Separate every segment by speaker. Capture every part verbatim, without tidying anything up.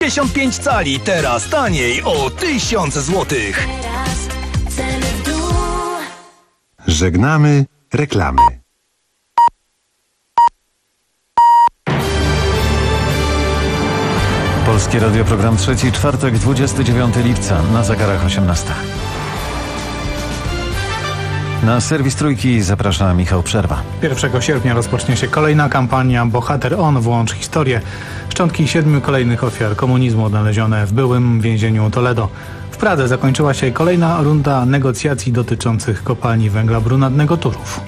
Speaker 1: pięćdziesiąt pięć cali, teraz taniej o tysiąc złotych.
Speaker 2: Żegnamy reklamy.
Speaker 3: Polskie Radio, program trzeci, czwartek, dwudziestego dziewiątego lipca, na zegarach osiemnasta. Na serwis Trójki zaprasza Michał Przerwa.
Speaker 4: pierwszego sierpnia rozpocznie się kolejna kampania Bohater On, włącz historię. Szczątki siedmiu kolejnych ofiar komunizmu odnalezione w byłym więzieniu Toledo. W Pradze zakończyła się kolejna runda negocjacji dotyczących kopalni węgla brunatnego Turów.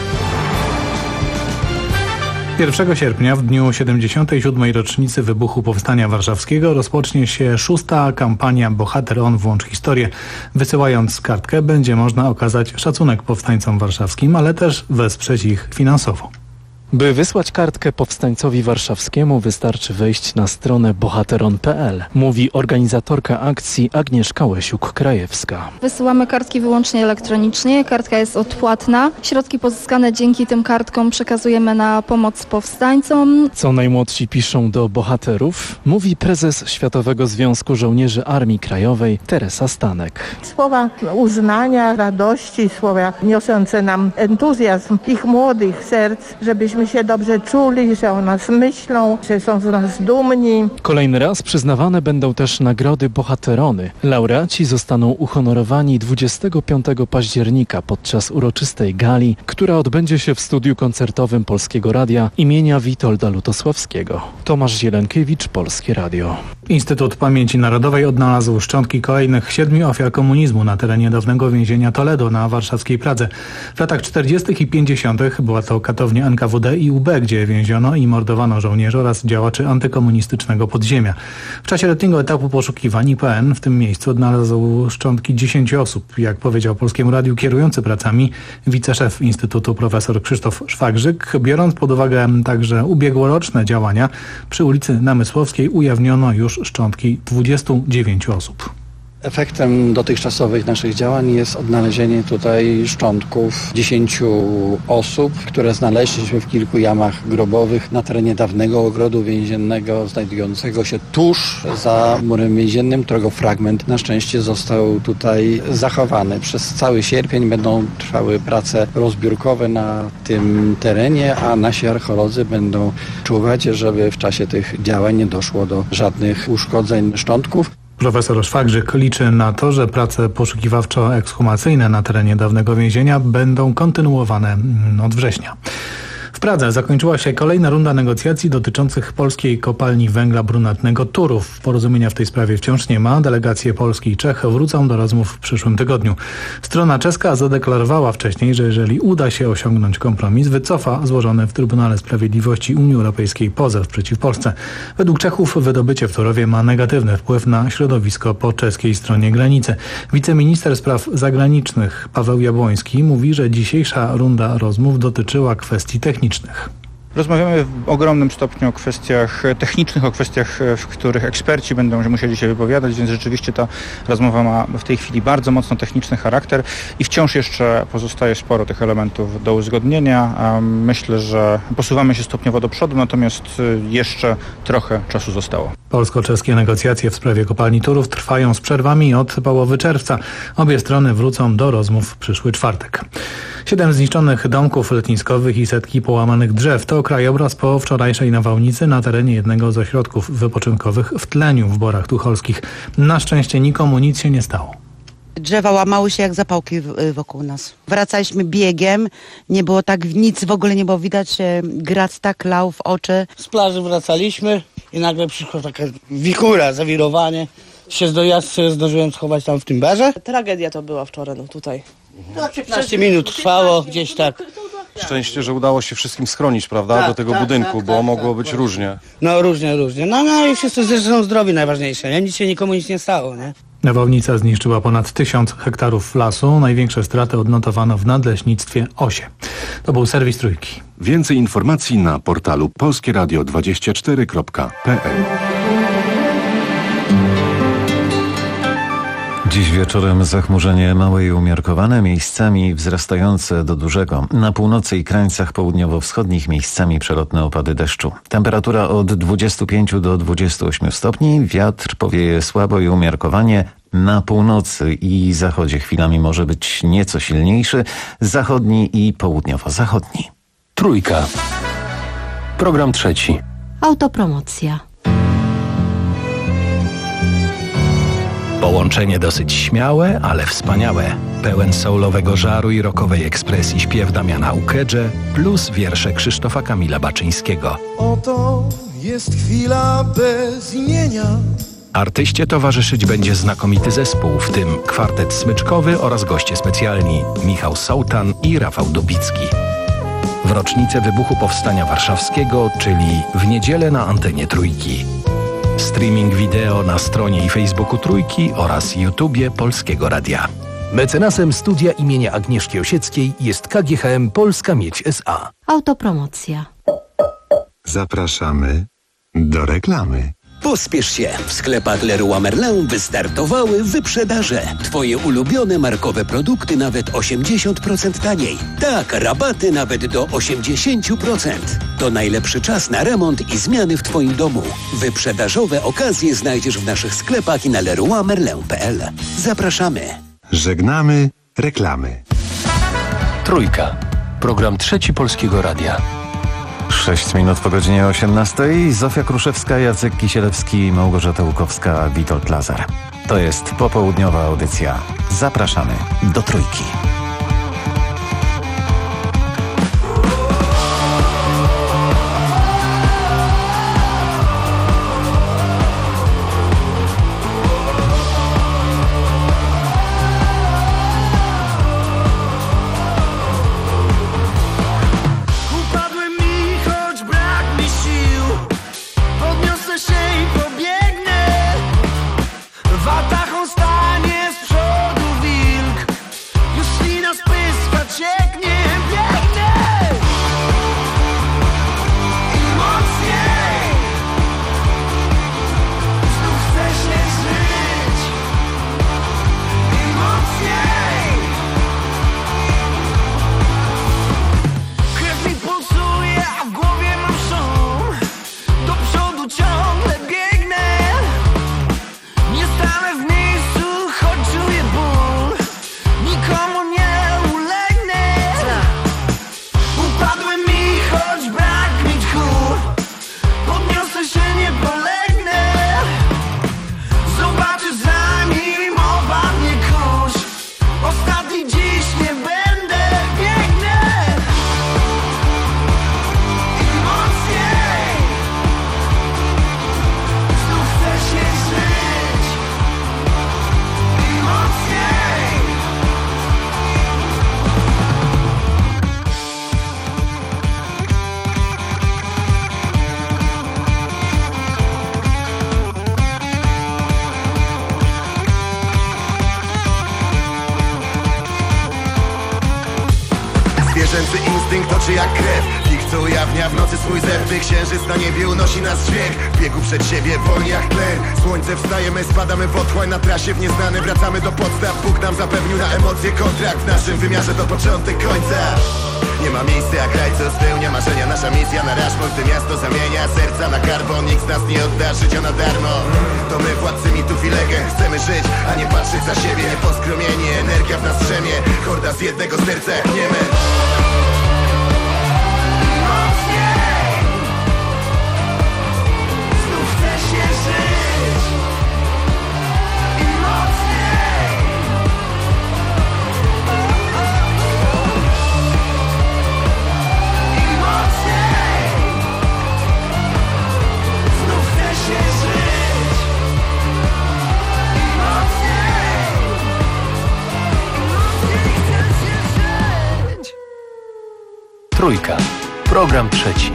Speaker 4: pierwszego sierpnia, w dniu siedemdziesiątej siódmej rocznicy wybuchu Powstania Warszawskiego, rozpocznie się szósta kampania Bohater On, włącz historię. Wysyłając kartkę będzie można okazać szacunek powstańcom warszawskim, ale też wesprzeć ich finansowo.
Speaker 5: By wysłać kartkę powstańcowi warszawskiemu, wystarczy wejść na stronę bohateron kropka pe el, mówi organizatorka akcji Agnieszka Łesiuk-Krajewska.
Speaker 6: Wysyłamy kartki wyłącznie elektronicznie, kartka jest odpłatna. Środki pozyskane dzięki tym kartkom przekazujemy na pomoc powstańcom.
Speaker 5: Co najmłodsi piszą do bohaterów, mówi prezes Światowego Związku Żołnierzy Armii Krajowej Teresa Stanek.
Speaker 7: Słowa uznania, radości, słowa niosące nam entuzjazm ich młodych serc, żebyśmy się dobrze czuli, że o nas myślą, że są z nas dumni.
Speaker 5: Kolejny raz przyznawane będą też nagrody Bohaterony. Laureaci zostaną uhonorowani dwudziestego piątego października podczas uroczystej gali, która odbędzie się w studiu koncertowym Polskiego Radia imienia Witolda Lutosławskiego. Tomasz Zielenkiewicz, Polskie Radio.
Speaker 4: Instytut Pamięci Narodowej odnalazł szczątki kolejnych siedmiu ofiar komunizmu na terenie dawnego więzienia Toledo na warszawskiej Pradze. W latach czterdziestych i pięćdziesiątych była to katownia en ka wu de i u be, gdzie więziono i mordowano żołnierzy oraz działaczy antykomunistycznego podziemia. W czasie letniego etapu poszukiwań I P N w tym miejscu odnalazł szczątki dziesięciu osób. Jak powiedział Polskiemu Radiu kierujący pracami wiceszef Instytutu profesor Krzysztof Szwagrzyk, biorąc pod uwagę także ubiegłoroczne działania, przy ulicy Namysłowskiej ujawniono już szczątki dwudziestu dziewięciu osób.
Speaker 8: Efektem dotychczasowych naszych działań jest odnalezienie tutaj szczątków dziesięciu osób, które znaleźliśmy w kilku jamach grobowych na terenie dawnego ogrodu więziennego znajdującego się tuż za murem więziennym, którego fragment na szczęście został tutaj zachowany. Przez cały sierpień będą trwały prace rozbiórkowe na tym terenie, a nasi archeolodzy będą czuwać, żeby w czasie tych działań nie doszło do żadnych uszkodzeń szczątków.
Speaker 4: Profesor Szwagrzyk liczy na to, że prace poszukiwawczo-ekshumacyjne na terenie dawnego więzienia będą kontynuowane od września. W Pradze zakończyła się kolejna runda negocjacji dotyczących polskiej kopalni węgla brunatnego Turów. Porozumienia w tej sprawie wciąż nie ma. Delegacje Polski i Czech wrócą do rozmów w przyszłym tygodniu. Strona czeska zadeklarowała wcześniej, że jeżeli uda się osiągnąć kompromis, wycofa złożony w Trybunale Sprawiedliwości Unii Europejskiej pozew przeciw Polsce. Według Czechów wydobycie w Turowie ma negatywny wpływ na środowisko po czeskiej stronie granicy. Wiceminister spraw zagranicznych Paweł Jabłoński mówi, że dzisiejsza runda rozmów dotyczyła kwestii technicznych.
Speaker 9: Rozmawiamy w ogromnym stopniu o kwestiach technicznych, o kwestiach, w których eksperci będą musieli się wypowiadać, więc rzeczywiście ta rozmowa ma w tej chwili bardzo mocno techniczny charakter i wciąż jeszcze pozostaje sporo tych elementów do uzgodnienia. Myślę, że posuwamy się stopniowo do przodu, natomiast jeszcze trochę czasu zostało.
Speaker 4: Polsko-czeskie negocjacje w sprawie kopalni Turów trwają z przerwami od połowy czerwca. Obie strony wrócą do rozmów w przyszły czwartek. Siedem zniszczonych domków letniskowych i setki połamanych drzew to krajobraz po wczorajszej nawałnicy na terenie jednego z ośrodków wypoczynkowych w Tleniu w Borach Tucholskich. Na szczęście nikomu nic się nie stało.
Speaker 10: Drzewa łamały się jak zapałki wokół nas. Wracaliśmy biegiem, nie było tak, nic w ogóle nie było widać, grac tak lał w oczy.
Speaker 11: Z plaży wracaliśmy i nagle przyszła taka wichura, zawirowanie. Się zdojazd zdążyłem schować tam w tym barze.
Speaker 12: Tragedia to była wczoraj, no tutaj.
Speaker 11: No, piętnaście minut trwało, gdzieś tak.
Speaker 13: Szczęście, że udało się wszystkim schronić, prawda,
Speaker 11: tak,
Speaker 13: do tego
Speaker 11: tak,
Speaker 13: budynku,
Speaker 11: tak,
Speaker 13: bo
Speaker 11: tak,
Speaker 13: mogło
Speaker 11: tak,
Speaker 13: być
Speaker 11: tak.
Speaker 13: różnie.
Speaker 11: No różnie, różnie. No, no i wszyscy zresztą są zdrowi, najważniejsze, nie? Nic się nikomu nic nie stało, nie?
Speaker 4: Nawałnica zniszczyła ponad tysiąc hektarów lasu. Największe straty odnotowano w nadleśnictwie Osie. To był serwis Trójki.
Speaker 2: Więcej informacji na portalu polskie radio dwadzieścia cztery kropka pe el.
Speaker 3: Dziś wieczorem zachmurzenie małe i umiarkowane, miejscami wzrastające do dużego. Na północy i krańcach południowo-wschodnich miejscami przelotne opady deszczu. Temperatura od dwudziestu pięciu do dwudziestu ośmiu stopni. Wiatr powieje słabo i umiarkowanie. Na północy i zachodzie chwilami może być nieco silniejszy. Zachodni i południowo-zachodni.
Speaker 14: Trójka. Program trzeci.
Speaker 15: Autopromocja.
Speaker 1: Połączenie dosyć śmiałe, ale wspaniałe. Pełen soulowego żaru i rockowej ekspresji śpiew Damiana Ukedże plus wiersze Krzysztofa Kamila Baczyńskiego.
Speaker 16: Oto jest chwila bez imienia.
Speaker 1: Artyście towarzyszyć będzie znakomity zespół, w tym kwartet smyczkowy oraz goście specjalni Michał Sołtan i Rafał Dubicki. W rocznicę wybuchu Powstania Warszawskiego, czyli w niedzielę na antenie Trójki. Streaming wideo na stronie i Facebooku Trójki oraz YouTubie Polskiego Radia. Mecenasem studia imienia Agnieszki Osieckiej jest K G H M Polska Miedź S A.
Speaker 15: Autopromocja.
Speaker 2: Zapraszamy do reklamy.
Speaker 17: Pospiesz się! W sklepach Leroy Merlin wystartowały wyprzedaże. Twoje ulubione markowe produkty nawet osiemdziesiąt procent taniej. Tak, rabaty nawet do osiemdziesiąt procent. To najlepszy czas na remont i zmiany w Twoim domu. Wyprzedażowe okazje znajdziesz w naszych sklepach i na leroy merlin kropka p l. Zapraszamy!
Speaker 2: Żegnamy reklamy.
Speaker 14: Trójka. Program trzeci Polskiego Radia.
Speaker 3: Sześć minut po godzinie osiemnastej. Zofia Kruszewska, Jacek Kisielewski, Małgorzata Łukowska, Witold Lazar. To jest popołudniowa audycja. Zapraszamy do Trójki.
Speaker 16: Zwierzęcy instynkt oczy jak krew. Pik co ujawnia w nocy swój zewny. Księżyc na niebie unosi nas dźwięk. W biegu przed siebie wolni jak tlen. Słońce wstajemy, spadamy w otchłań. Na trasie w nieznane wracamy do podstaw. Bóg nam zapewnił na emocje kontrakt. W naszym wymiarze to początek końca. Nie ma miejsca jak kraj, co spełnia marzenia. Nasza misja na Rashmore, gdy miasto zamienia serca na karbon. Nikt z nas nie odda życia na darmo. To my władcy mitów i legend. Chcemy żyć, a nie patrzeć za siebie. Nieposkromieni, energia w nas drzemie. Horda z jednego serca jak Niemen.
Speaker 14: Trójka. Program trzeci.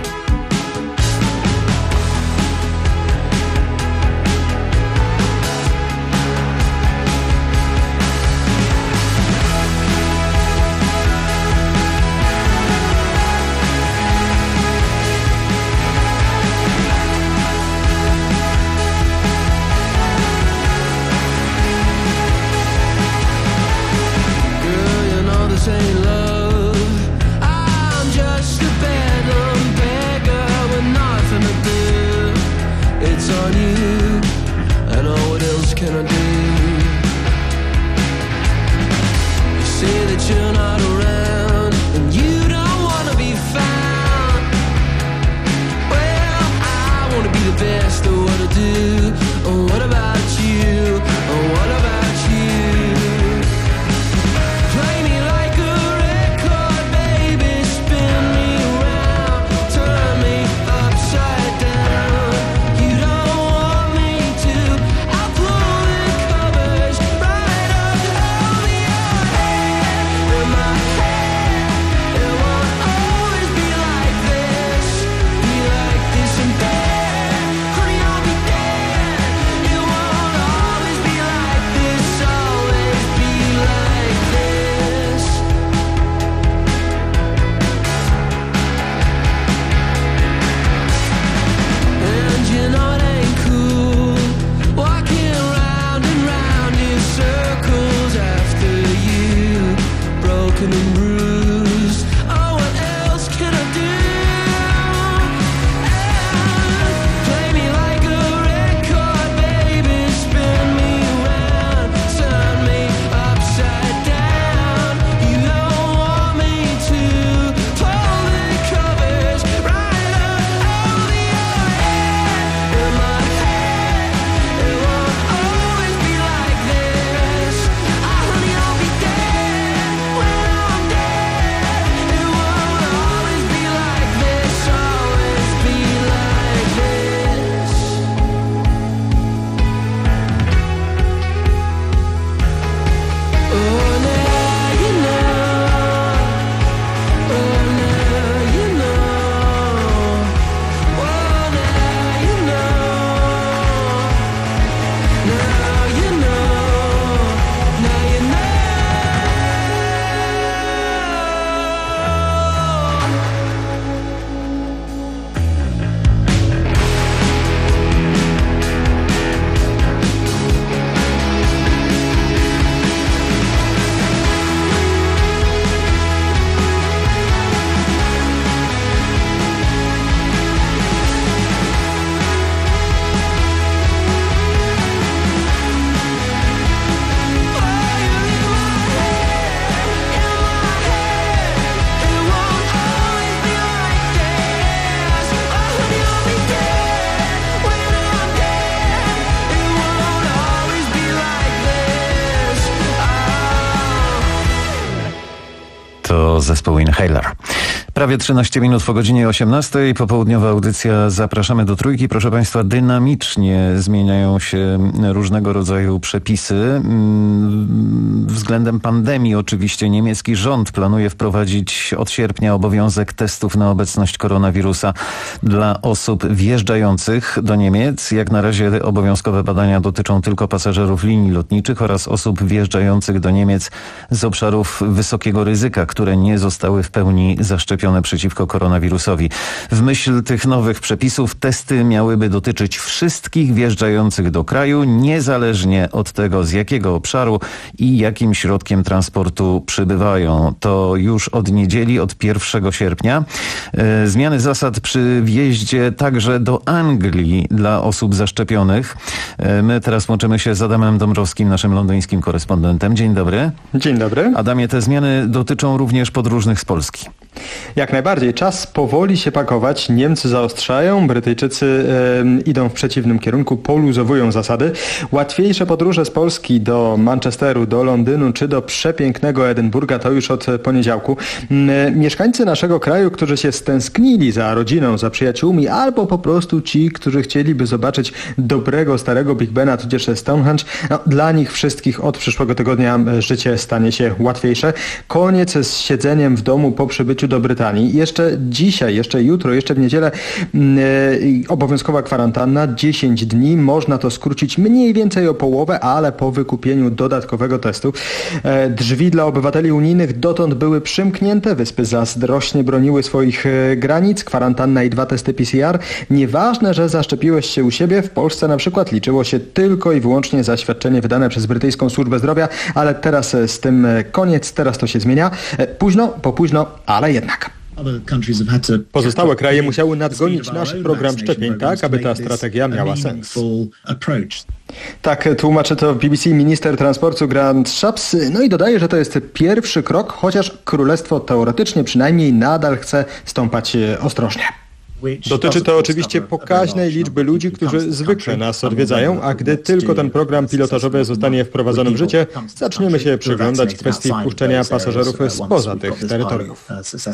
Speaker 18: can I do? You say that you're not around and you don't wanna be found. Well, I wanna be the best at what I do. Oh, what about you? Oh, what about you? Play me like a record, baby, spin me around, turn me upside down. You don't want me to, I'll pull the covers right up, hold me your head in my head. It won't always be like this, be like this in bed. Honey, I'll be dead. It won't always be like this, always be like this. And you know it ain't cool, walking round and round in circles after you, broken and bruised. Oh, what else can I do? And play me like a record, baby, spin me around, turn me upside down. You don't want me to, pull the covers right up, hold me your head in my head. It won't always be like this. Ah, honey, I'll be dead when I'm dead. It won't always be like this, always be like this. Oh, now you know. Oh, now you know. Oh, now you know. Now you know. Now you know.
Speaker 3: To zespół Inhaler. Prawie trzynaście minut po godzinie osiemnastej. Popołudniowa audycja. Zapraszamy do Trójki. Proszę Państwa, dynamicznie zmieniają się różnego rodzaju przepisy. Względem pandemii oczywiście niemiecki rząd planuje wprowadzić od sierpnia obowiązek testów na obecność koronawirusa dla osób wjeżdżających do Niemiec. Jak na razie obowiązkowe badania dotyczą tylko pasażerów linii lotniczych oraz osób wjeżdżających do Niemiec z obszarów wysokiego ryzyka, które nie zostały w pełni zaszczepione przeciwko koronawirusowi. W myśl tych nowych przepisów testy miałyby dotyczyć wszystkich wjeżdżających do kraju, niezależnie od tego, z jakiego obszaru i jakim środkiem transportu przybywają. To już od niedzieli, od pierwszego sierpnia. E, zmiany zasad przy wjeździe także do Anglii dla osób zaszczepionych. E, my teraz łączymy się z Adamem Dąbrowskim, naszym londyńskim korespondentem. Dzień dobry.
Speaker 19: Dzień dobry.
Speaker 3: Adamie, te zmiany dotyczą również podróżnych z Polski.
Speaker 19: Jak najbardziej. Czas powoli się pakować. Niemcy zaostrzają, Brytyjczycy e, idą w przeciwnym kierunku, poluzowują zasady. Łatwiejsze podróże z Polski do Manchesteru, do Londynu czy do przepięknego Edynburga to już od poniedziałku. E, mieszkańcy naszego kraju, którzy się stęsknili za rodziną, za przyjaciółmi, albo po prostu ci, którzy chcieliby zobaczyć dobrego, starego Big Bena, tudzież Stonehenge, no, dla nich wszystkich od przyszłego tygodnia życie stanie się łatwiejsze. Koniec z siedzeniem w domu po przybyciu do Brytanii. Jeszcze dzisiaj, jeszcze jutro, jeszcze w niedzielę yy, obowiązkowa kwarantanna, dziesięć dni. Można to skrócić mniej więcej o połowę, ale po wykupieniu dodatkowego testu. Yy, drzwi dla obywateli unijnych dotąd były przymknięte. Wyspy zazdrośnie broniły swoich yy, granic. Kwarantanna i dwa testy P C R. Nieważne, że zaszczepiłeś się u siebie. W Polsce na przykład liczyło się tylko i wyłącznie zaświadczenie wydane przez brytyjską służbę zdrowia, ale teraz z tym koniec, teraz to się zmienia. Późno, po późno, ale jednak. Pozostałe kraje musiały nadgonić nasz program szczepień tak, aby ta strategia miała sens. Tak tłumaczy to w B B C minister transportu Grant Shapps. No i dodaje, że to jest pierwszy krok, chociaż królestwo teoretycznie przynajmniej nadal chce stąpać ostrożnie. Dotyczy to oczywiście pokaźnej liczby ludzi, którzy zwykle nas odwiedzają, a gdy tylko ten program pilotażowy zostanie wprowadzony w życie, zaczniemy się przyglądać kwestii wpuszczenia pasażerów spoza tych terytoriów.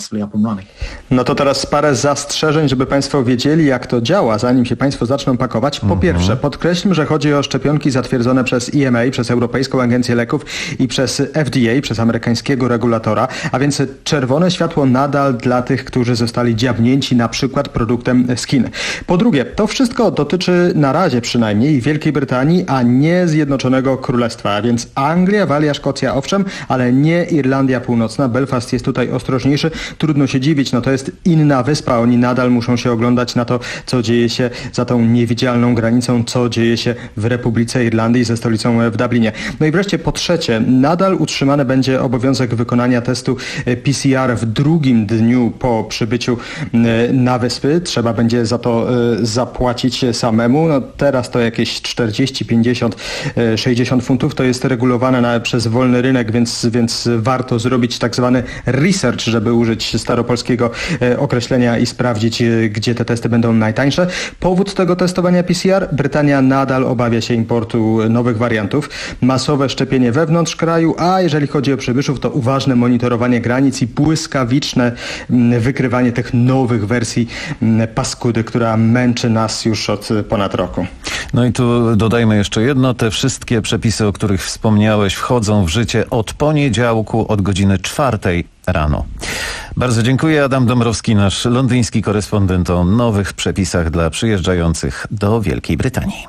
Speaker 19: No to teraz parę zastrzeżeń, żeby Państwo wiedzieli, jak to działa, zanim się Państwo zaczną pakować. Po pierwsze, podkreślmy, że chodzi o szczepionki zatwierdzone przez E M A, przez Europejską Agencję Leków i przez F D A, przez amerykańskiego regulatora, a więc czerwone światło nadal dla tych, którzy zostali dziabnięci na przykład produktem z Chin. Po drugie, to wszystko dotyczy na razie przynajmniej Wielkiej Brytanii, a nie Zjednoczonego Królestwa, a więc Anglia, Walia, Szkocja owszem, ale nie Irlandia Północna. Belfast jest tutaj ostrożniejszy. Trudno się dziwić, no to jest inna wyspa. Oni nadal muszą się oglądać na to, co dzieje się za tą niewidzialną granicą, co dzieje się w Republice Irlandii ze stolicą w Dublinie. No i wreszcie po trzecie, nadal utrzymany będzie obowiązek wykonania testu P C R w drugim dniu po przybyciu na wyspy. Trzeba będzie za to y, zapłacić samemu. No teraz to jakieś czterdzieści, pięćdziesiąt, sześćdziesiąt funtów. To jest regulowane na, przez wolny rynek, więc, więc warto zrobić tak zwany research, żeby użyć staropolskiego y, określenia i sprawdzić, y, gdzie te testy będą najtańsze. Powód tego testowania P C R? Brytania nadal obawia się importu nowych wariantów. Masowe szczepienie wewnątrz kraju, a jeżeli chodzi o przybyszów, to uważne monitorowanie granic i błyskawiczne y, wykrywanie tych nowych wersji paskudy, która męczy nas już od ponad roku.
Speaker 3: No i tu dodajmy jeszcze jedno. Te wszystkie przepisy, o których wspomniałeś, wchodzą w życie od poniedziałku, od godziny czwartej rano. Bardzo dziękuję. Adam Dąbrowski, nasz londyński korespondent, o nowych przepisach dla przyjeżdżających do Wielkiej Brytanii.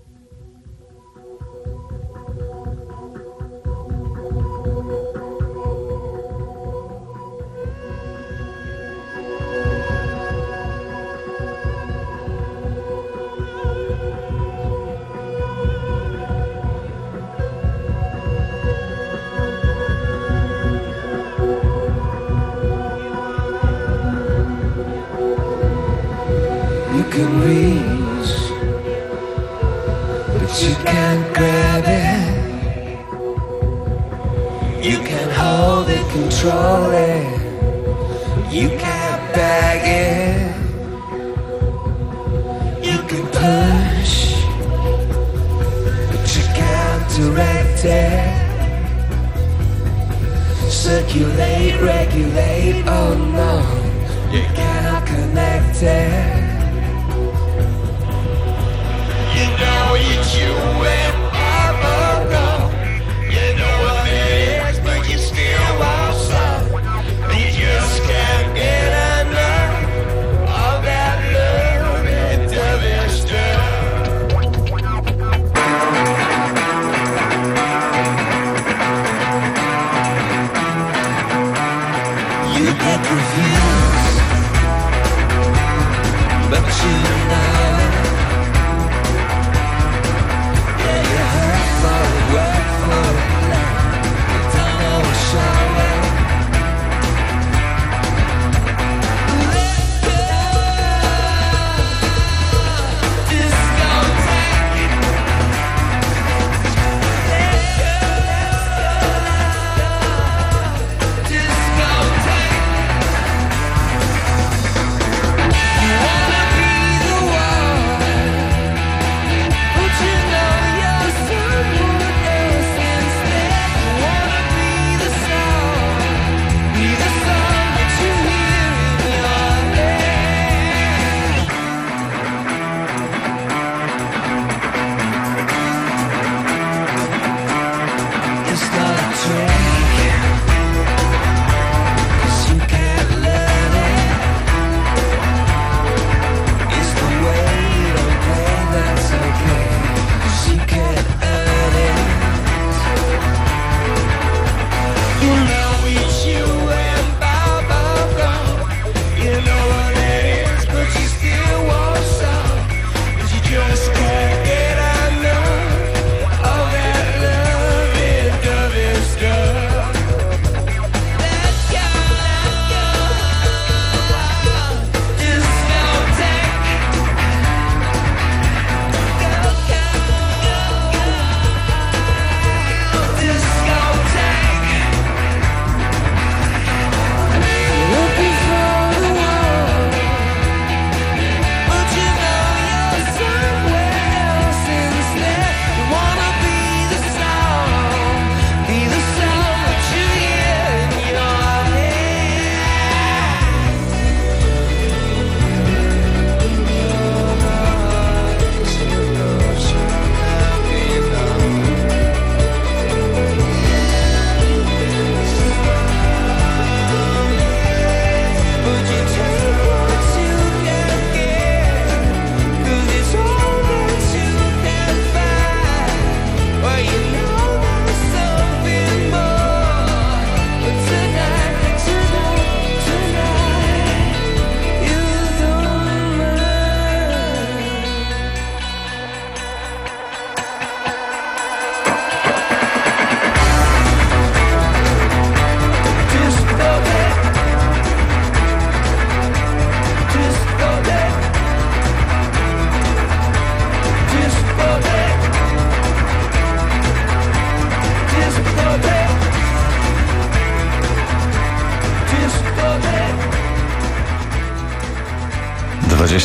Speaker 18: can reach, but you can't grab it. You can hold it, control it. You can't bag it. You can push, but you can't direct it. Circulate, regulate, oh no, you cannot connect it. You know it's you wherever go. You know what it is, but you still want some. You just can't get enough of that love and other stuff. You get confused, but you know. Yeah,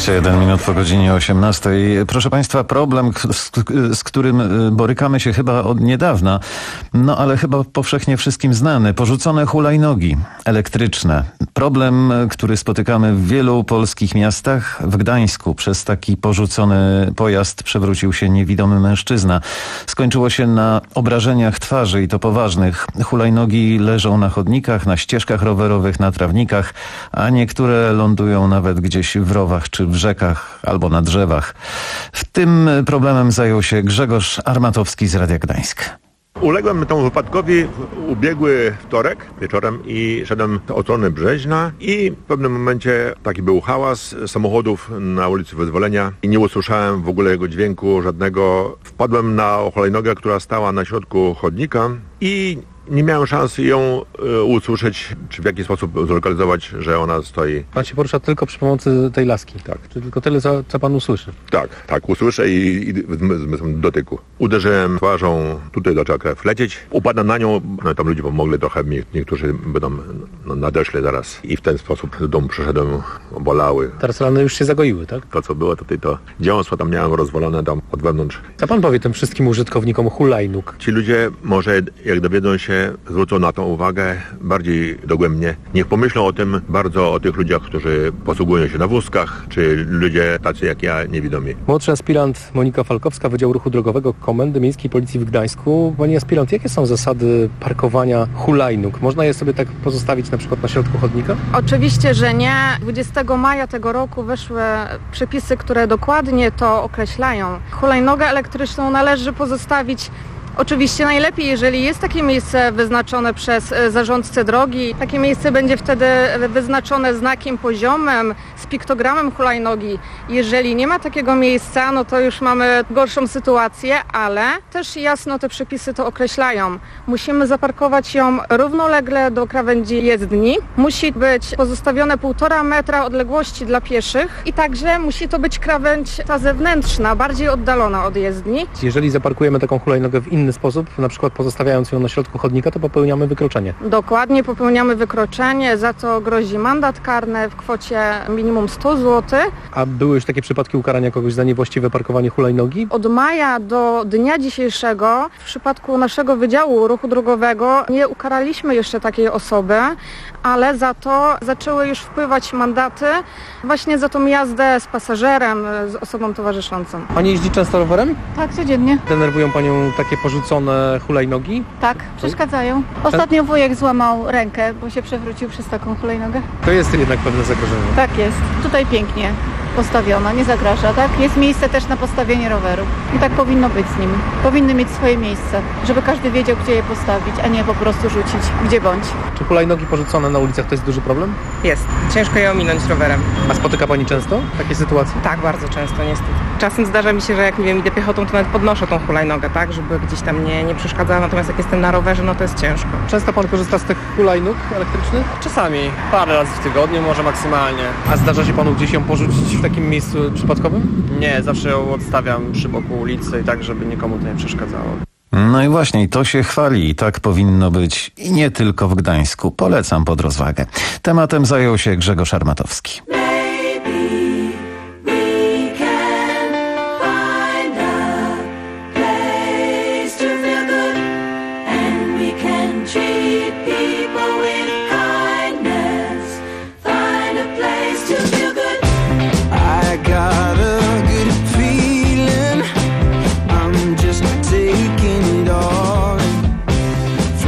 Speaker 3: dwadzieścia jeden minut po godzinie osiemnastej. Proszę Państwa, problem, z, z którym borykamy się chyba od niedawna, no ale chyba powszechnie wszystkim znany. Porzucone hulajnogi elektryczne. Problem, który spotykamy w wielu polskich miastach. W Gdańsku przez taki porzucony pojazd przewrócił się niewidomy mężczyzna. Skończyło się na obrażeniach twarzy i to poważnych. Hulajnogi leżą na chodnikach, na ścieżkach rowerowych, na trawnikach, a niektóre lądują nawet gdzieś w rowach czy w rzekach albo na drzewach. W tym problemem zajął się Grzegorz Armatowski z Radia Gdańsk.
Speaker 20: Uległem temu wypadkowi w ubiegły wtorek wieczorem i szedłem od strony Brzeźna i w pewnym momencie taki był hałas samochodów na ulicy Wyzwolenia i nie usłyszałem w ogóle jego dźwięku żadnego. Wpadłem na hulajnogę, która stała na środku chodnika i nie miałem szansy ją y, usłyszeć, czy w jaki sposób zlokalizować, że ona stoi.
Speaker 13: Pan się porusza tylko przy pomocy tej laski?
Speaker 20: Tak.
Speaker 13: Czy tylko tyle, co, co pan usłyszy?
Speaker 20: Tak, tak, usłyszę i, i zmysłem dotyku. Uderzyłem twarzą, tutaj zaczęła krew lecieć, upadłem na nią, no, tam ludzie pomogli trochę, niektórzy będą no, nadeszli zaraz i w ten sposób do domu przyszedłem, bolały.
Speaker 13: Teraz rany już się zagoiły, tak?
Speaker 20: To, co było tutaj, to dziąsło tam miałem rozwalone tam od wewnątrz.
Speaker 13: Co pan powie tym wszystkim użytkownikom hulajnóg?
Speaker 20: Ci ludzie może, jak dowiedzą się, zwrócą na tą uwagę bardziej dogłębnie. Niech pomyślą o tym bardzo, o tych ludziach, którzy posługują się na wózkach, czy ludzie tacy jak ja, niewidomi.
Speaker 13: Młodszy aspirant Monika Falkowska, Wydział Ruchu Drogowego Komendy Miejskiej Policji w Gdańsku. Pani aspirant, jakie są zasady parkowania hulajnóg? Można je sobie tak pozostawić na przykład na środku chodnika?
Speaker 21: Oczywiście, że nie. dwudziestego maja tego roku weszły przepisy, które dokładnie to określają. Hulajnogę elektryczną należy pozostawić oczywiście najlepiej, jeżeli jest takie miejsce wyznaczone przez zarządcę drogi. Takie miejsce będzie wtedy wyznaczone znakiem poziomym, z piktogramem hulajnogi. Jeżeli nie ma takiego miejsca, no to już mamy gorszą sytuację, ale też jasno te przepisy to określają. Musimy zaparkować ją równolegle do krawędzi jezdni. Musi być pozostawione półtora metra odległości dla pieszych i także musi to być krawędź ta zewnętrzna, bardziej oddalona od jezdni.
Speaker 13: Jeżeli zaparkujemy taką hulajnogę w inny sposób, na przykład pozostawiając ją na środku chodnika, to popełniamy wykroczenie.
Speaker 21: Dokładnie, popełniamy wykroczenie, za to grozi mandat karny w kwocie minimum sto złotych.
Speaker 13: A były już takie przypadki ukarania kogoś za niewłaściwe parkowanie hulajnogi?
Speaker 21: Od maja do dnia dzisiejszego w przypadku naszego Wydziału Ruchu Drogowego nie ukaraliśmy jeszcze takiej osoby, ale za to zaczęły już wpływać mandaty właśnie za tą jazdę z pasażerem, z osobą towarzyszącą.
Speaker 13: Pani jeździ często rowerem?
Speaker 21: Tak, codziennie.
Speaker 13: Denerwują panią takie porzucone hulajnogi?
Speaker 21: Tak, przeszkadzają. Ostatnio wujek złamał rękę, bo się przewrócił przez taką hulajnogę.
Speaker 13: To jest jednak pewne zagrożenie.
Speaker 21: Tak jest. Tutaj pięknie postawiona, nie zagraża, tak? Jest miejsce też na postawienie roweru. I tak powinno być z nim. Powinny mieć swoje miejsce, żeby każdy wiedział, gdzie je postawić, a nie po prostu rzucić gdzie bądź.
Speaker 13: Czy hulajnogi porzucone na ulicach to jest duży problem?
Speaker 22: Jest. Ciężko je ominąć rowerem.
Speaker 13: A spotyka pani często takie sytuacje?
Speaker 22: Tak, bardzo często niestety. Czasem zdarza mi się, że jak nie wiem, idę piechotą, to nawet podnoszę tą hulajnogę, tak? Żeby gdzieś tam nie, nie przeszkadzała, natomiast jak jestem na rowerze, no to jest ciężko.
Speaker 13: Często pan korzysta z tych hulajnóg elektrycznych?
Speaker 23: Czasami. Parę razy w tygodniu, może maksymalnie.
Speaker 13: A zdarza się panu gdzieś ją porzucić w takim miejscu przypadkowym?
Speaker 23: Nie, zawsze ją odstawiam przy boku ulicy i tak, żeby nikomu to nie przeszkadzało.
Speaker 3: No i właśnie, to się chwali i tak powinno być i nie tylko w Gdańsku. Polecam pod rozwagę. Tematem zajął się Grzegorz Armatowski.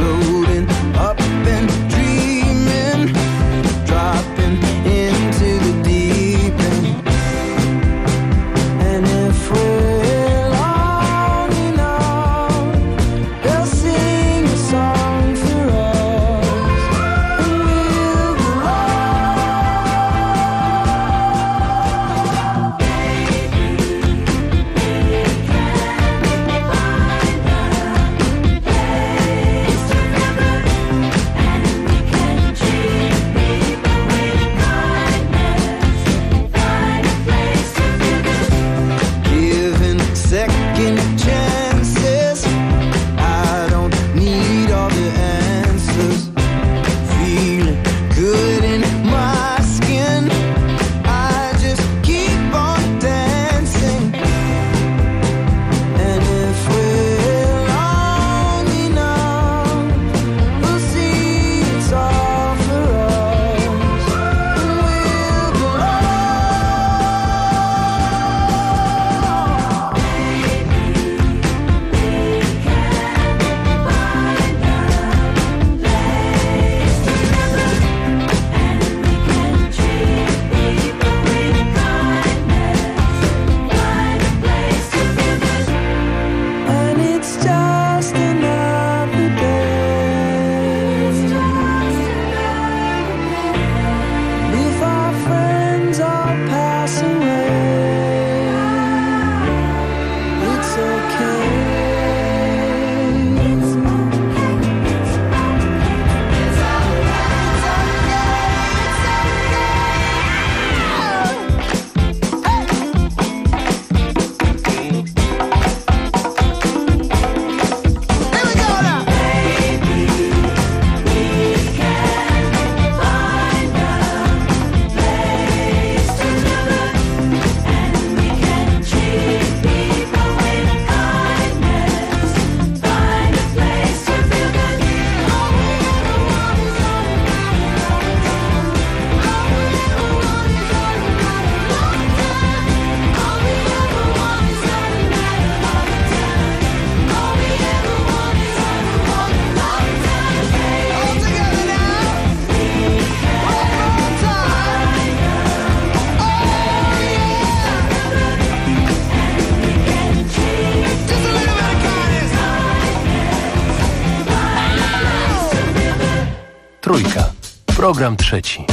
Speaker 18: Into the just another day. If our friends all pass away, it's okay.
Speaker 14: Trójka. Program trzeci.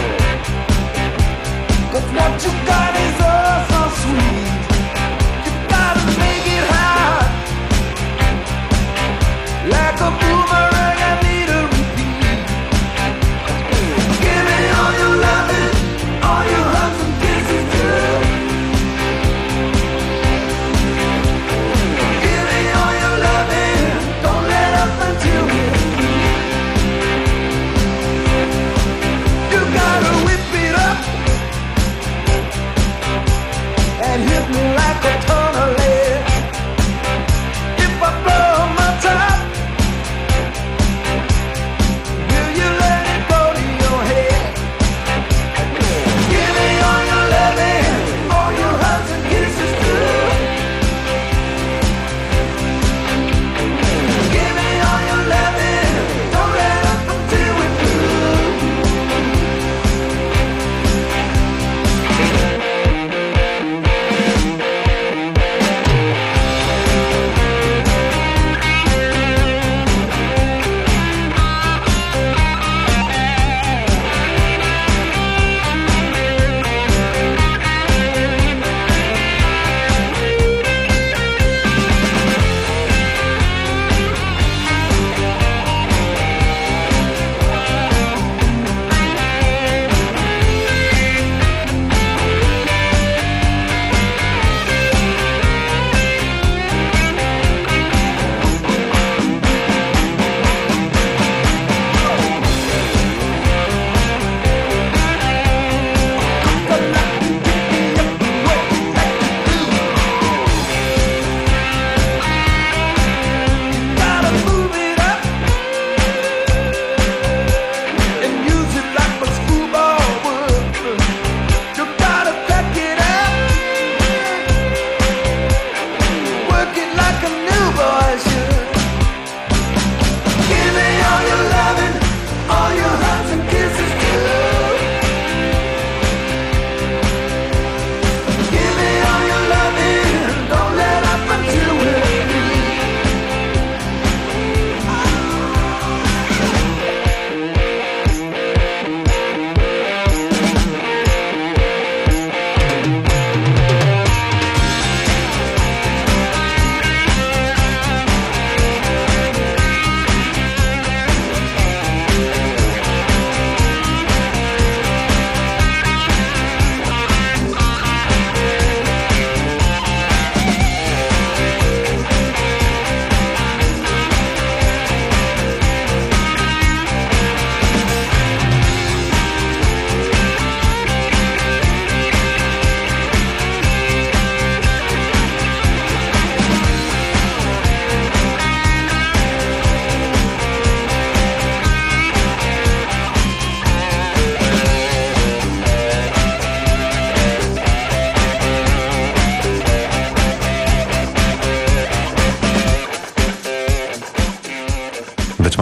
Speaker 18: What you got is oh so sweet. You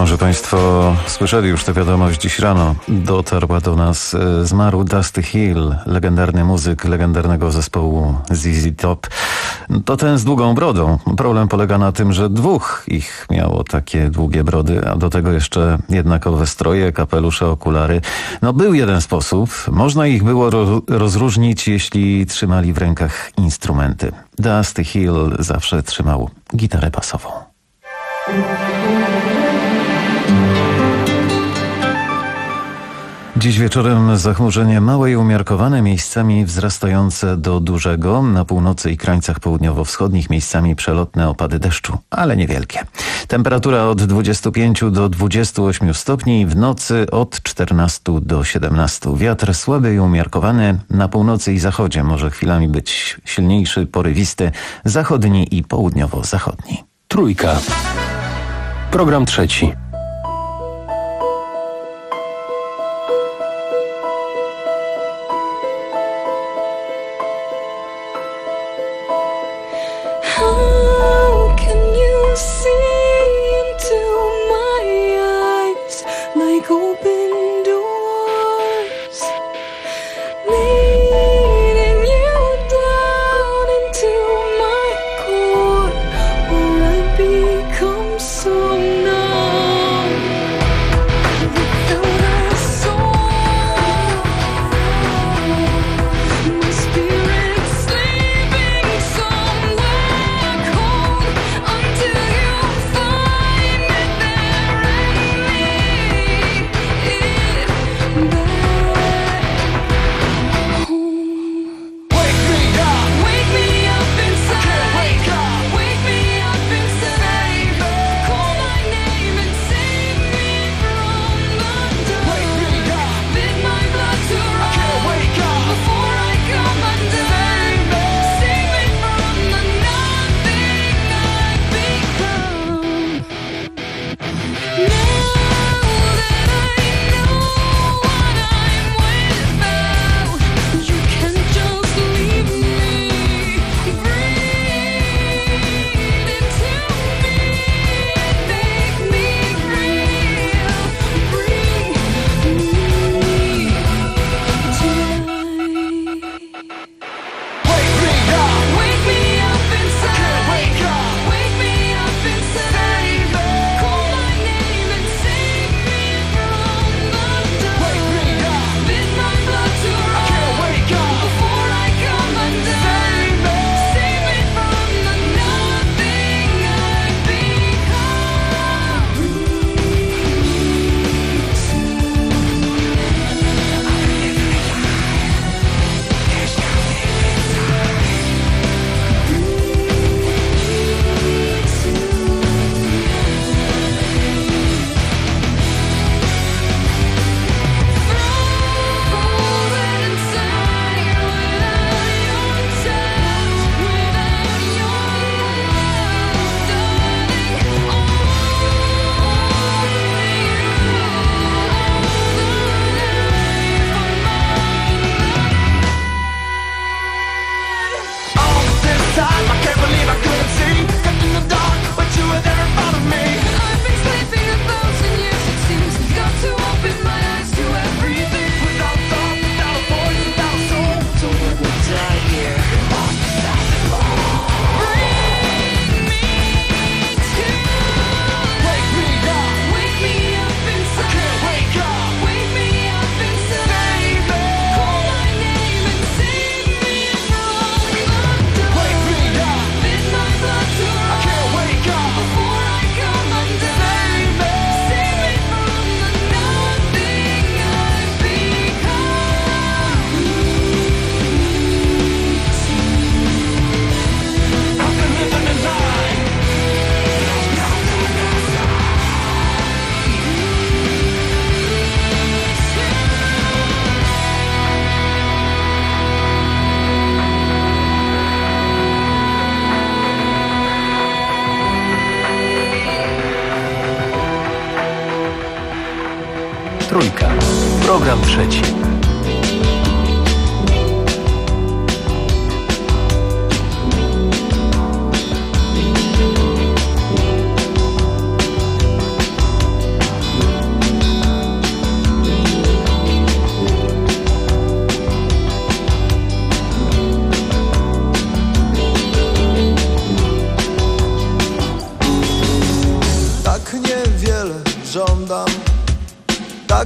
Speaker 3: Może Państwo słyszeli już tę wiadomość dziś rano. Dotarła do nas, e, zmarł Dusty Hill, legendarny muzyk legendarnego zespołu Z Z Top. To ten z długą brodą. Problem polega na tym, że dwóch ich miało takie długie brody, a do tego jeszcze jednakowe stroje, kapelusze, okulary. No był jeden sposób. Można ich było ro- rozróżnić, jeśli trzymali w rękach instrumenty. Dusty Hill zawsze trzymał gitarę basową. Dziś wieczorem zachmurzenie małe i umiarkowane, miejscami wzrastające do dużego. Na północy i krańcach południowo-wschodnich miejscami przelotne opady deszczu, ale niewielkie. Temperatura od dwudziestu pięciu do dwudziestu ośmiu stopni, w nocy od czternastu do siedemnastu. Wiatr słaby i umiarkowany, na północy i zachodzie może chwilami być silniejszy, porywisty, zachodni i południowo-zachodni.
Speaker 14: Trójka. Program trzeci.
Speaker 18: How can you see into my eyes like open doors, leading you down into my core, where I become so numb without a soul. My spirit's sleeping somewhere cold until you find me there and lead it back home. Wake me up, wake me up inside. Wake up, wake me up inside. Call my name and save me from the dark. Wake me up, bid my blood to run. Wake up before I come undone. Save me from the nothing I've become. Now that I know what I'm without, you can just leave me. Breathe into me, make me real. Bring me tonight. Wake me up, wake me up inside. Wake up, wake me up inside. Call my name and save me from the dark. Wake me up, bid my blood to run. Wake up before I come undone. Save me from the nothing I've all this time, I can't believe I couldn't see. Kept in the dark, but you were there in front of me. I've been sleeping a thousand years, it seems. Got to open my eyes to everything. Without thought, without a voice, without a soul. So when we die here, lost without the fall. Bring me to wake me up, wake me up inside. I can't wake up, wake me up inside. Baby, call my name and save me from the dark. Wake me up, bid my blood to run. I can't wake up before I come undone. Baby, save me from the nothing I've become. I've been living a lie.
Speaker 14: Trójka. Program trzeci.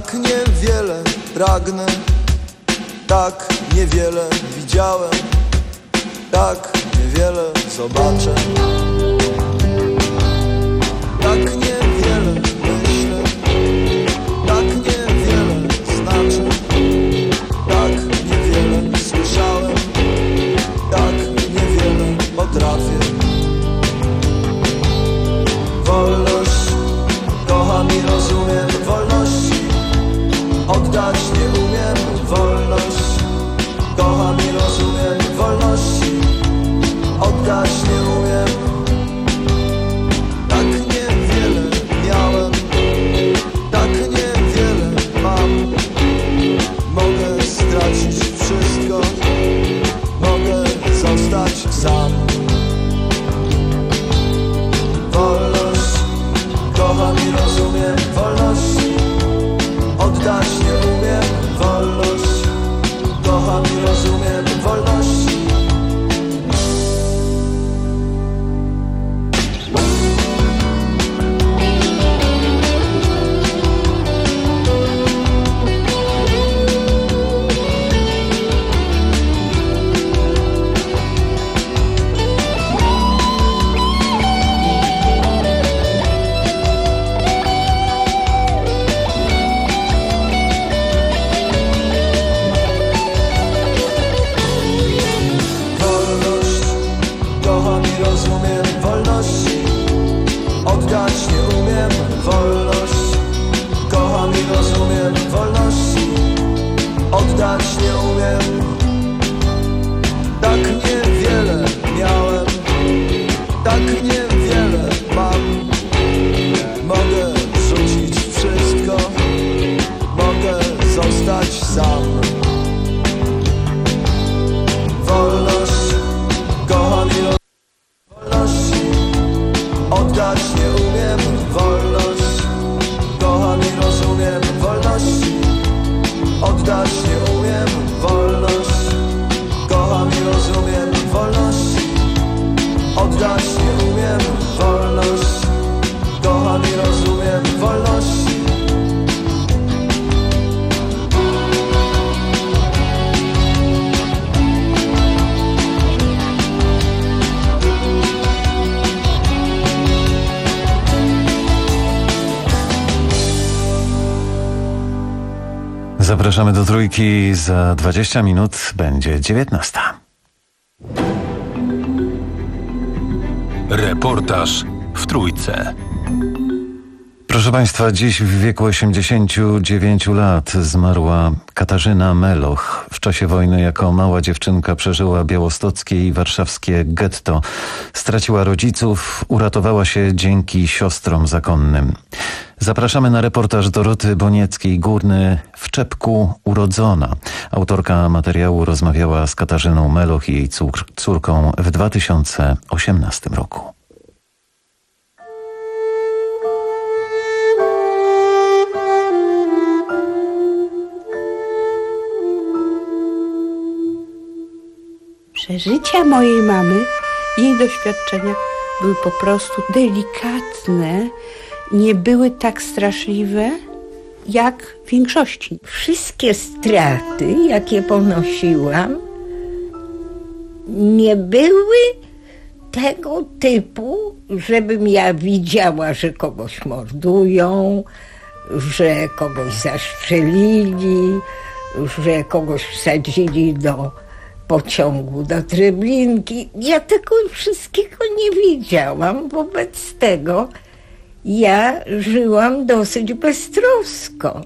Speaker 5: Tak niewiele pragnę, tak niewiele widziałem, tak niewiele zobaczę. Tak niewiele myślę, tak niewiele znaczy, tak niewiele słyszałem, tak niewiele potrafię. Wolność kocham i rozumiem, wolności oddać nie umiem. Wolność kocham i rozumiem, wolności oddać nie umiem. Tak niewiele miałem, tak niewiele mam. Mogę stracić wszystko, mogę zostać sam. Wolność kocham i rozumiem, wolności oddać nie umiem. Wolność kocham i rozumiem, wolności. Oddać nie umiem, wolność kocham i rozumiem, wolności oddać nie umiem. Tak niewiele miałem, tak niewiele mam. Mogę rzucić wszystko, mogę zostać sam. Wolność kocham i rozumiem, wolności oddać nie umiem. Wolność kocham i rozumiem, wolności oddać nie umiem. Wolność kocham i rozumiem, wolności oddać nie umiem. Wolność kocham i rozumiem, wolności.
Speaker 3: Zapraszamy do Trójki. Za dwadzieścia minut będzie dziewiętnasta.
Speaker 14: Reportaż w Trójce.
Speaker 3: Proszę Państwa, dziś w wieku osiemdziesięciu dziewięciu lat zmarła Katarzyna Meloch. W czasie wojny jako mała dziewczynka przeżyła białostockie i warszawskie getto. Straciła rodziców, uratowała się dzięki siostrom zakonnym. Zapraszamy na reportaż Doroty Bonieckiej-Górny w Czepku urodzona. Autorka materiału rozmawiała z Katarzyną Meloch i jej cór- córką w dwa tysiące osiemnastym roku.
Speaker 6: Przeżycia mojej mamy, jej doświadczenia były po prostu delikatne, nie były tak straszliwe jak w większości.
Speaker 7: Wszystkie straty, jakie ponosiłam, nie były tego typu, żebym ja widziała, że kogoś mordują, że kogoś zastrzelili, że kogoś wsadzili do pociągu, do Treblinki. Ja tego wszystkiego nie wiedziałam. Wobec tego ja żyłam dosyć beztrosko.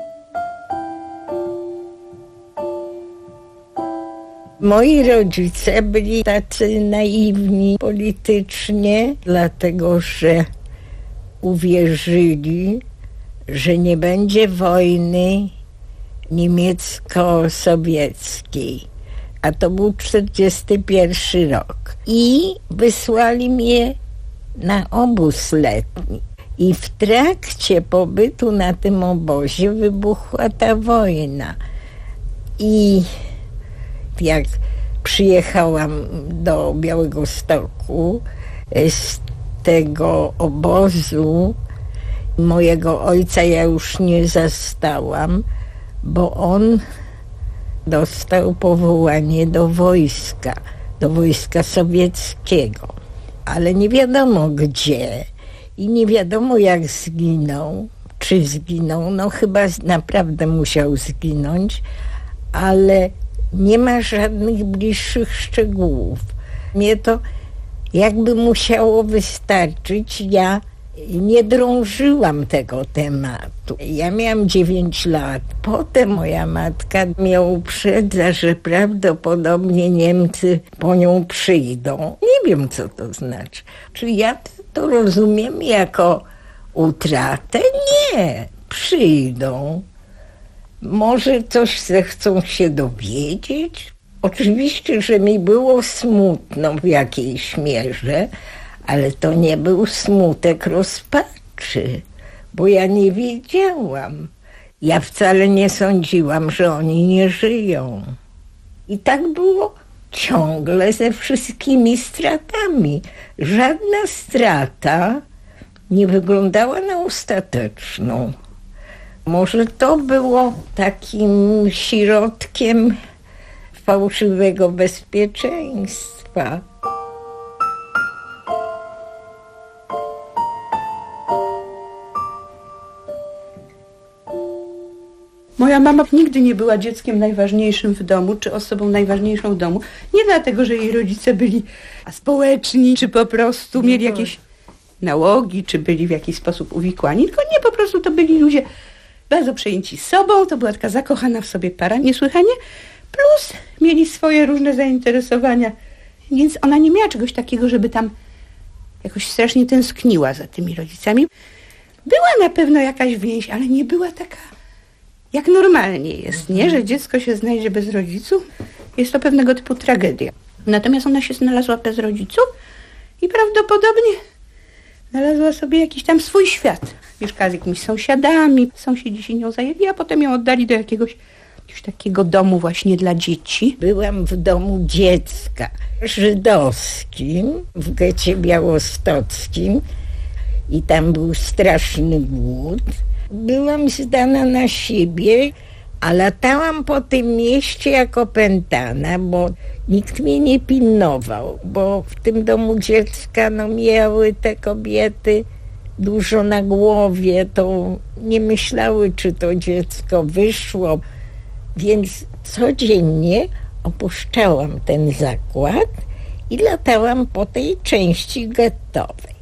Speaker 7: Moi rodzice byli tacy naiwni politycznie, dlatego że uwierzyli, że nie będzie wojny niemiecko-sowieckiej. A to był czterdziesty pierwszy rok. I wysłali mnie na obóz letni. I w trakcie pobytu na tym obozie wybuchła ta wojna. I jak przyjechałam do Białegostoku z tego obozu Mojego ojca ja już nie zastałam, bo on dostał powołanie do wojska, do wojska sowieckiego, ale nie wiadomo gdzie i nie wiadomo jak zginął, czy zginął, no chyba naprawdę musiał zginąć, ale nie ma żadnych bliższych szczegółów. Mnie to jakby musiało wystarczyć, ja nie drążyłam tego tematu. Ja miałam dziewięć lat. Potem moja matka mnie uprzedza, że prawdopodobnie Niemcy po nią przyjdą. Nie wiem, co to znaczy. Czy ja to rozumiem jako utratę? Nie. Przyjdą. Może coś zechcą się dowiedzieć? Oczywiście, że mi było smutno w jakiejś mierze, ale to nie był smutek rozpaczy, bo ja nie wiedziałam. Ja wcale nie sądziłam, że oni nie żyją. I tak było ciągle ze wszystkimi stratami. Żadna strata nie wyglądała na ostateczną. Może to było takim środkiem fałszywego bezpieczeństwa.
Speaker 6: Moja mama nigdy nie była dzieckiem najważniejszym w domu, czy osobą najważniejszą w domu. Nie dlatego, że jej rodzice byli społeczni, czy po prostu mieli jakieś nałogi, czy byli w jakiś sposób uwikłani, tylko nie, po prostu to byli ludzie bardzo przejęci sobą, to była taka zakochana w sobie para niesłychanie, plus mieli swoje różne zainteresowania, więc ona nie miała czegoś takiego, żeby tam jakoś strasznie tęskniła za tymi rodzicami. Była na pewno jakaś więź, ale nie była taka, jak normalnie jest, nie? Że dziecko się znajdzie bez rodziców. Jest to pewnego typu tragedia. Natomiast ona się znalazła bez rodziców i prawdopodobnie znalazła sobie jakiś tam swój świat. Mieszkała z jakimiś sąsiadami, sąsiedzi się nią zajęli, a potem ją oddali do jakiegoś, jakiegoś takiego domu właśnie dla dzieci.
Speaker 7: Byłam w domu dziecka żydowskim w getcie białostockim i tam był straszny głód. Byłam zdana na siebie, a latałam po tym mieście jak opętana, bo nikt mnie nie pilnował, bo w tym domu dziecka no, miały te kobiety dużo na głowie, to nie myślały, czy to dziecko wyszło, więc codziennie opuszczałam ten zakład i latałam po tej części gettowej.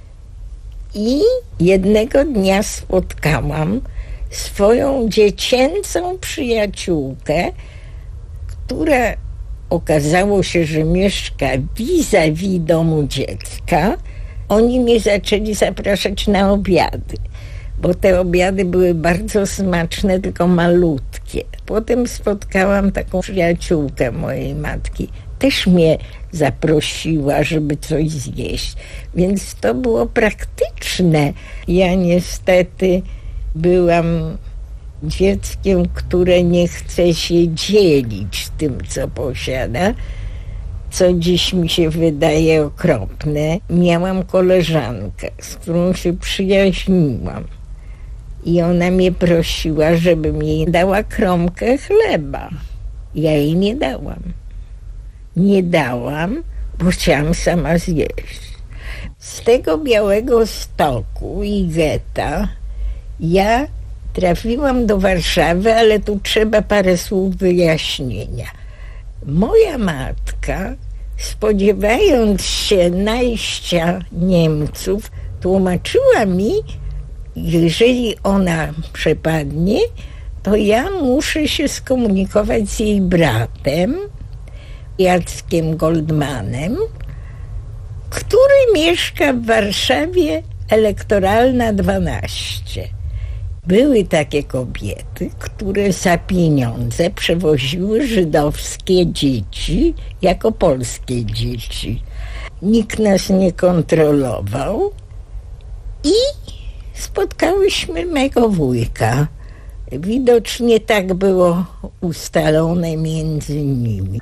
Speaker 7: I jednego dnia spotkałam swoją dziecięcą przyjaciółkę, która okazało się, że mieszka vis-a-vis domu dziecka. Oni mnie zaczęli zapraszać na obiady, bo te obiady były bardzo smaczne, tylko malutkie. Potem spotkałam taką przyjaciółkę mojej matki, też mnie zaprosiła, żeby coś zjeść, więc to było praktyczne. Ja niestety byłam dzieckiem, które nie chce się dzielić tym, co posiada, co dziś mi się wydaje okropne. Miałam koleżankę, z którą się przyjaźniłam i ona mnie prosiła, żebym jej dała kromkę chleba. Ja jej nie dałam. Nie dałam, bo chciałam sama zjeść. Z tego Białego Stoku i getta ja trafiłam do Warszawy, ale tu trzeba parę słów wyjaśnienia. Moja matka, spodziewając się najścia Niemców, tłumaczyła mi, jeżeli ona przepadnie, to ja muszę się skomunikować z jej bratem, Jackiem Goldmanem, który mieszka w Warszawie Elektoralna dwanaście. Były takie kobiety, które za pieniądze przewoziły żydowskie dzieci jako polskie dzieci. Nikt nas nie kontrolował i spotkałyśmy mego wujka. Widocznie tak było ustalone między nimi.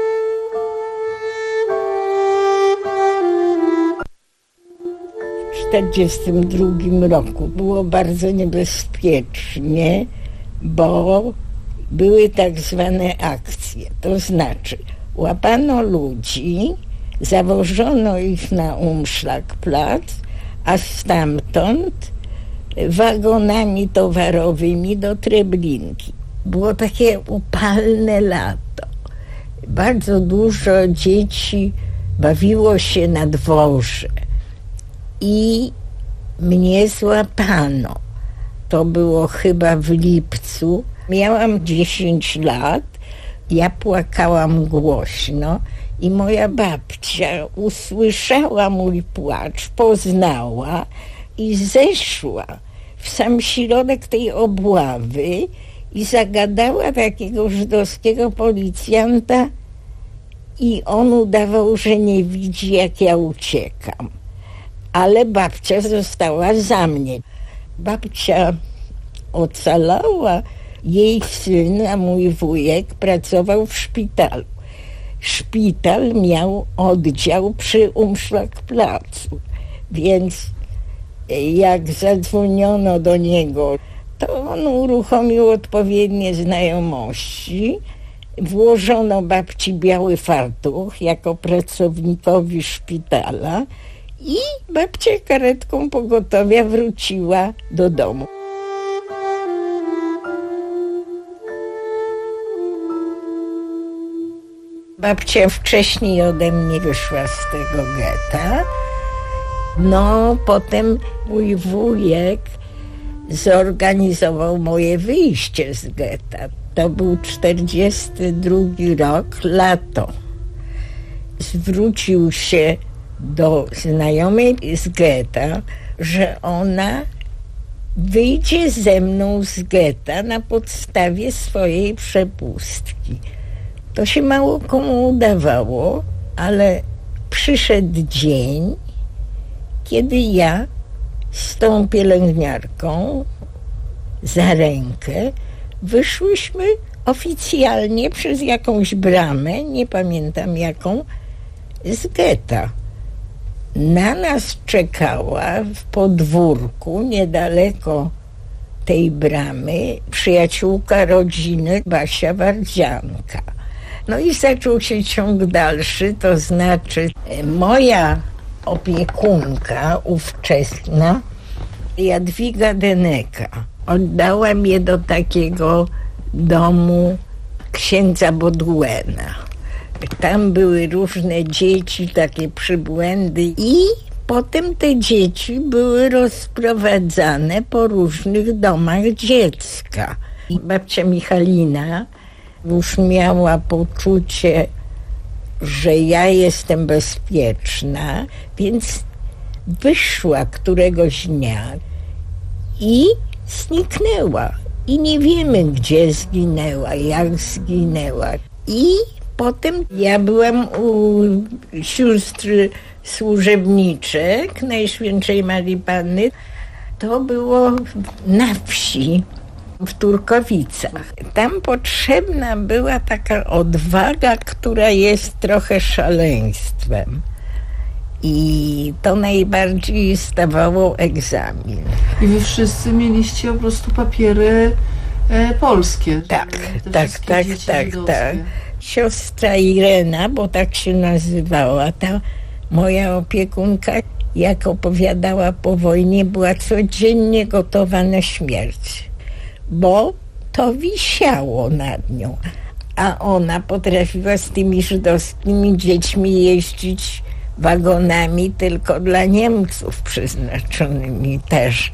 Speaker 7: W czterdziestym drugim roku było bardzo niebezpiecznie, bo były tak zwane akcje. To znaczy łapano ludzi, zawożono ich na Umschlagplatz, a stamtąd wagonami towarowymi do Treblinki. Było takie upalne lato. Bardzo dużo dzieci bawiło się na dworze i mnie złapano. To było chyba w lipcu. Miałam dziesięć lat, ja płakałam głośno i moja babcia usłyszała mój płacz, poznała i zeszła w sam środek tej obławy i zagadała takiego żydowskiego policjanta i on udawał, że nie widzi, jak ja uciekam. Ale babcia została za mnie. Babcia ocalała, jej syn, a mój wujek pracował w szpitalu. Szpital miał oddział przy Umschlagplatzu, więc jak zadzwoniono do niego, to on uruchomił odpowiednie znajomości. Włożono babci biały fartuch jako pracownikowi szpitala i babcia karetką pogotowia wróciła do domu. Babcia wcześniej ode mnie wyszła z tego getta. No, potem mój wujek zorganizował moje wyjście z getta. To był czterdziesty drugi rok, lato. Zwrócił się do znajomej z getta, że ona wyjdzie ze mną z getta na podstawie swojej przepustki. To się mało komu udawało, ale przyszedł dzień, kiedy ja z tą pielęgniarką za rękę wyszłyśmy oficjalnie przez jakąś bramę, nie pamiętam jaką, z getta. Na nas czekała w podwórku niedaleko tej bramy przyjaciółka rodziny Basia Wardzianka. No i zaczął się ciąg dalszy, to znaczy moja opiekunka ówczesna, Jadwiga Deneka, oddała mnie do takiego domu księdza Boduena. Tam były różne dzieci, takie przybłędy i potem te dzieci były rozprowadzane po różnych domach dziecka. I babcia Michalina już miała poczucie, że ja jestem bezpieczna, więc wyszła któregoś dnia i zniknęła. I nie wiemy, gdzie zginęła, jak zginęła. I potem ja byłam u sióstr służebniczek Najświętszej Marii Panny. To było na wsi, w Turkowicach. Tam potrzebna była taka odwaga, która jest trochę szaleństwem. I to najbardziej stawało egzamin.
Speaker 8: I wy wszyscy mieliście po prostu papiery e, polskie.
Speaker 7: Tak, tak, tak, tak, tak. Siostra Irena, bo tak się nazywała, ta moja opiekunka, jak opowiadała po wojnie, była codziennie gotowa na śmierć, bo to wisiało nad nią. A ona potrafiła z tymi żydowskimi dziećmi jeździć wagonami tylko dla Niemców przeznaczonymi też.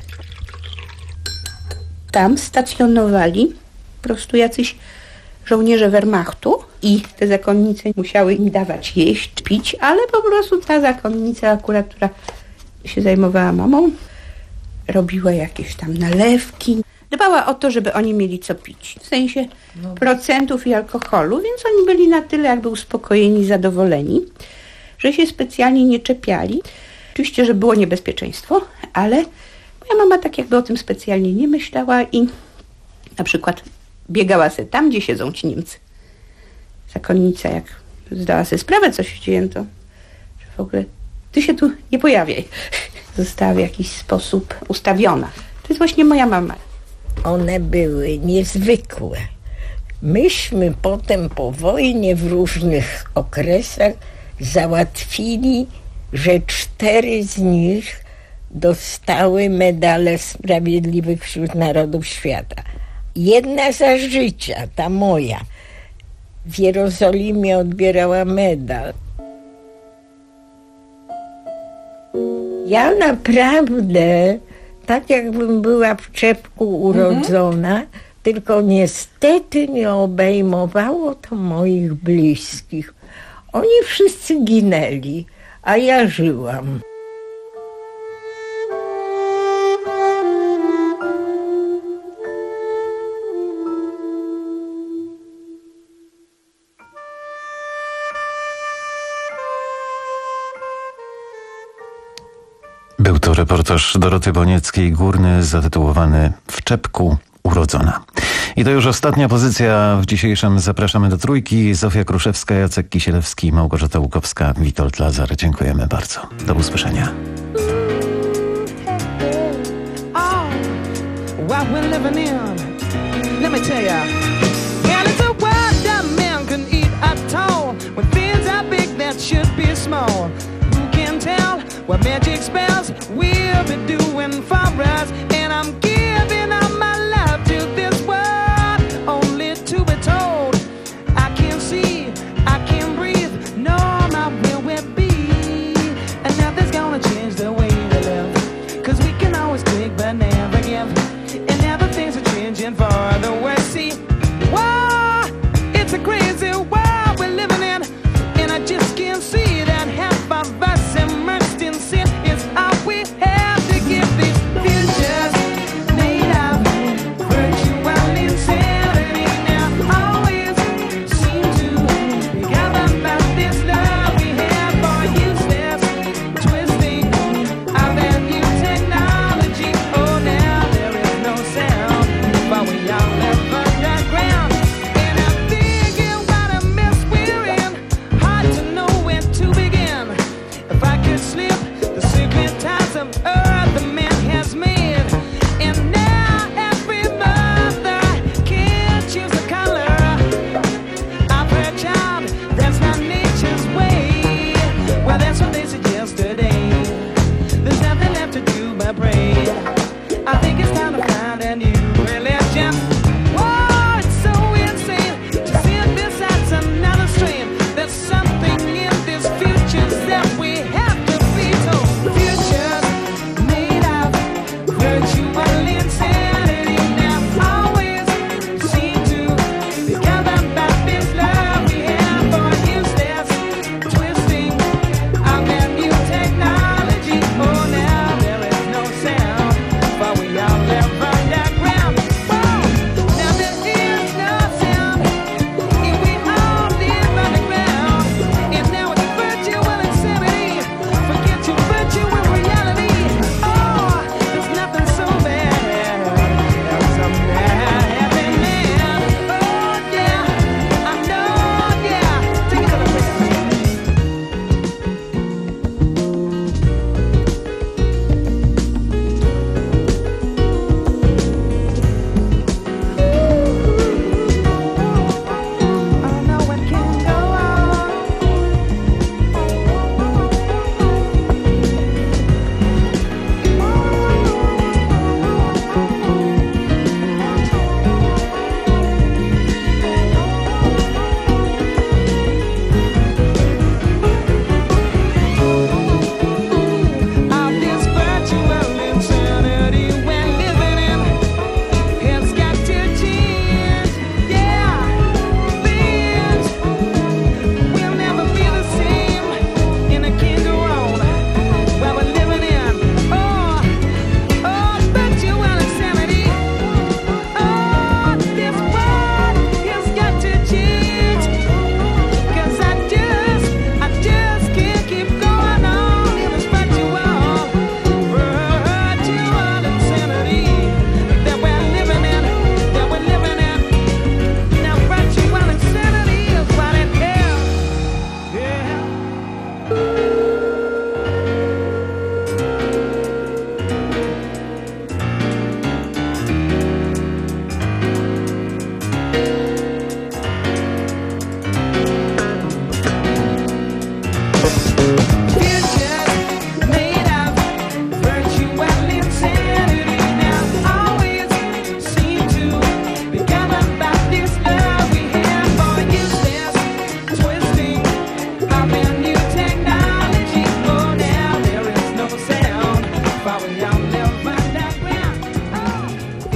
Speaker 6: Tam stacjonowali po prostu jacyś żołnierze Wehrmachtu i te zakonnice musiały im dawać jeść, pić, ale po prostu ta zakonnica akurat, która się zajmowała mamą, robiła jakieś tam nalewki. Dbała o to, żeby oni mieli co pić. W sensie no. procentów i alkoholu, więc oni byli na tyle jakby uspokojeni, zadowoleni, że się specjalnie nie czepiali. Oczywiście, że było niebezpieczeństwo, ale moja mama tak jakby o tym specjalnie nie myślała i na przykład biegała se tam, gdzie siedzą ci Niemcy. Zakonnica, jak zdała sobie sprawę, co się dzieje, to że w ogóle ty się tu nie pojawiaj. została w jakiś sposób ustawiona. To jest właśnie moja mama.
Speaker 7: One były niezwykłe. Myśmy potem po wojnie w różnych okresach załatwili, że cztery z nich dostały medale sprawiedliwych wśród narodów świata. Jedna za życia, ta moja, w Jerozolimie odbierała medal. Ja naprawdę, tak jakbym była w czepku urodzona, mhm. tylko niestety nie obejmowało to moich bliskich. Oni wszyscy ginęli, a ja żyłam.
Speaker 3: Był to reportaż Doroty Bonieckiej, Górny, zatytułowany W czepku urodzona. I to już ostatnia pozycja w dzisiejszym Zapraszamy do Trójki. Zofia Kruszewska, Jacek Kisielewski, Małgorzata Łukowska, Witold Lazar. Dziękujemy bardzo. Do usłyszenia.
Speaker 18: What magic spells we'll be doing for us. And I'm giving all my love to this world, only to be told I can't see, I can't breathe, no, not where we'll be. And nothing's gonna change the way we live, cause we can always take but never give. And now the things are changing for the worse. See, whoa, it's a crazy world we're living in, and I just can't see that half of us immersed in sin is all we have to give these future.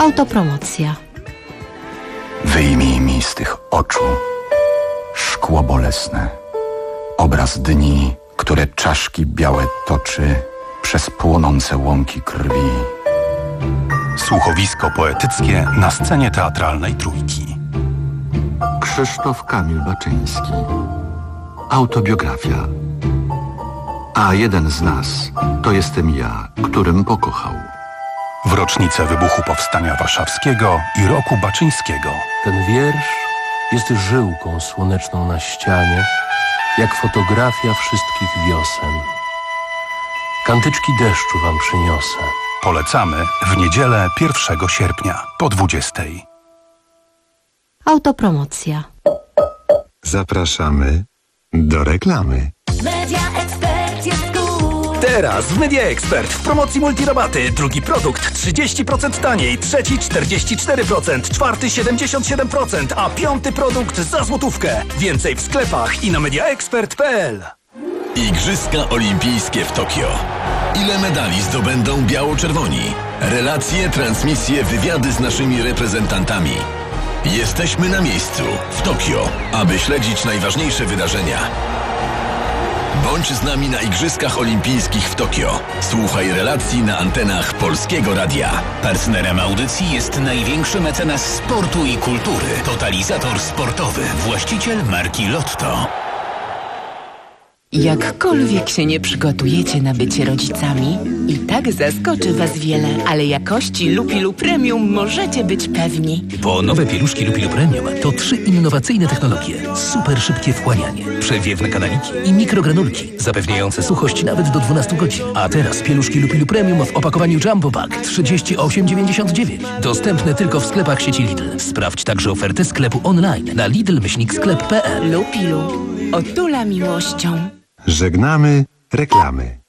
Speaker 15: Autopromocja.
Speaker 9: Wyjmij mi z tych oczu szkło bolesne, obraz dni, które czaszki białe toczy przez płonące łąki krwi.
Speaker 14: Słuchowisko poetyckie na scenie teatralnej Trójki.
Speaker 9: Krzysztof Kamil Baczyński. Autobiografia. A jeden z nas to jestem ja, którym pokochał.
Speaker 14: W rocznicę wybuchu Powstania Warszawskiego i roku Baczyńskiego.
Speaker 10: Ten wiersz jest żyłką słoneczną na ścianie, jak fotografia wszystkich wiosen. Kantyczki deszczu wam przyniosę.
Speaker 14: Polecamy w niedzielę pierwszego sierpnia po dwudziestej.
Speaker 15: Autopromocja.
Speaker 12: Zapraszamy do reklamy.
Speaker 24: Media Expert jest tu.
Speaker 25: Teraz w Media Expert w promocji multirabaty. Drugi produkt trzydzieści procent taniej, trzeci czterdzieści cztery procent, czwarty siedemdziesiąt siedem procent, a piąty produkt za złotówkę. Więcej w sklepach i na mediaexpert kropka p l.
Speaker 26: Igrzyska Olimpijskie w Tokio. Ile medali zdobędą biało-czerwoni? Relacje, transmisje, wywiady z naszymi reprezentantami. Jesteśmy na miejscu, w Tokio, aby śledzić najważniejsze wydarzenia. Bądź z nami na Igrzyskach Olimpijskich w Tokio. Słuchaj relacji na antenach Polskiego Radia.
Speaker 27: Partnerem audycji jest największy mecenas sportu i kultury. Totalizator sportowy. Właściciel marki Lotto.
Speaker 28: Jakkolwiek się nie przygotujecie na bycie rodzicami, i tak zaskoczy Was wiele, ale jakości Lupilu Premium możecie być pewni.
Speaker 27: Bo nowe pieluszki Lupilu Premium to trzy innowacyjne technologie. Super szybkie wchłanianie, przewiewne kanaliki i mikrogranulki, zapewniające suchość nawet do dwunastu godzin. A teraz pieluszki Lupilu Premium w opakowaniu Jumbo Pack trzydzieści osiem dziewięćdziesiąt dziewięć. Dostępne tylko w sklepach sieci Lidl. Sprawdź także ofertę sklepu online na lidl myślnik sklep kropka p l.
Speaker 28: Lupilu. Otula miłością.
Speaker 12: Żegnamy reklamy.